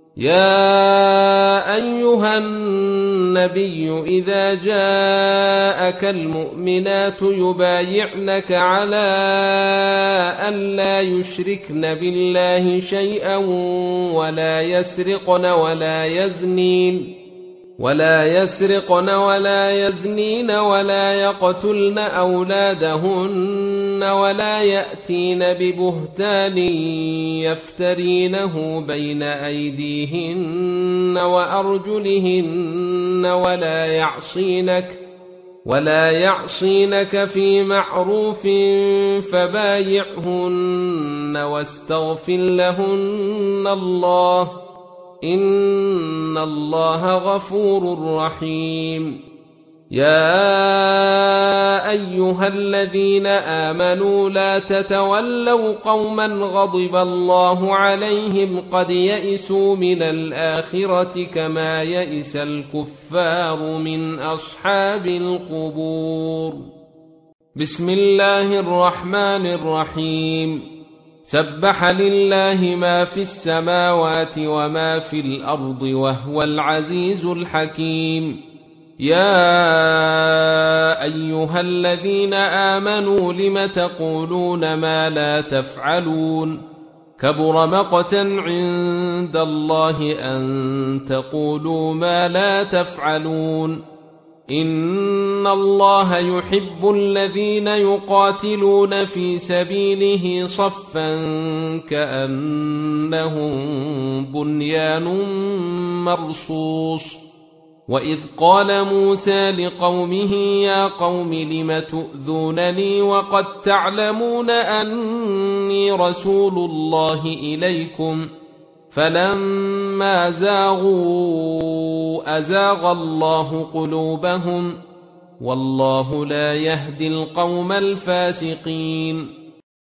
يا أيها النبي إذا جاءك المؤمنات يبايعنك على أن لا يشركن بالله شيئا ولا يسرقن ولا يزنين ولا يقتلن أولادهن ولا يأتين ببهتان يفترينه بين أيديهن وأرجلهن ولا يعصينك في معروف فبايعهن واستغفر لهن الله إن الله غفور رحيم. يا أيها الذين آمنوا لا تتولوا قوما غضب الله عليهم قد يئسوا من الآخرة كما يئس الكفار من أصحاب القبور. بسم الله الرحمن الرحيم. سبح لله ما في السماوات وما في الأرض وهو العزيز الحكيم. يا أيها الذين آمنوا لم تقولون ما لا تفعلون كبر مقتا عند الله أن تقولوا ما لا تفعلون. إن الله يحب الذين يقاتلون في سبيله صفا كأنهم بنيان مرصوص. وإذ قال موسى لقومه يا قوم لم تؤذونني وقد تعلمون أني رسول الله إليكم فلما زاغوا أزاغ الله قلوبهم والله لا يهدي القوم الفاسقين.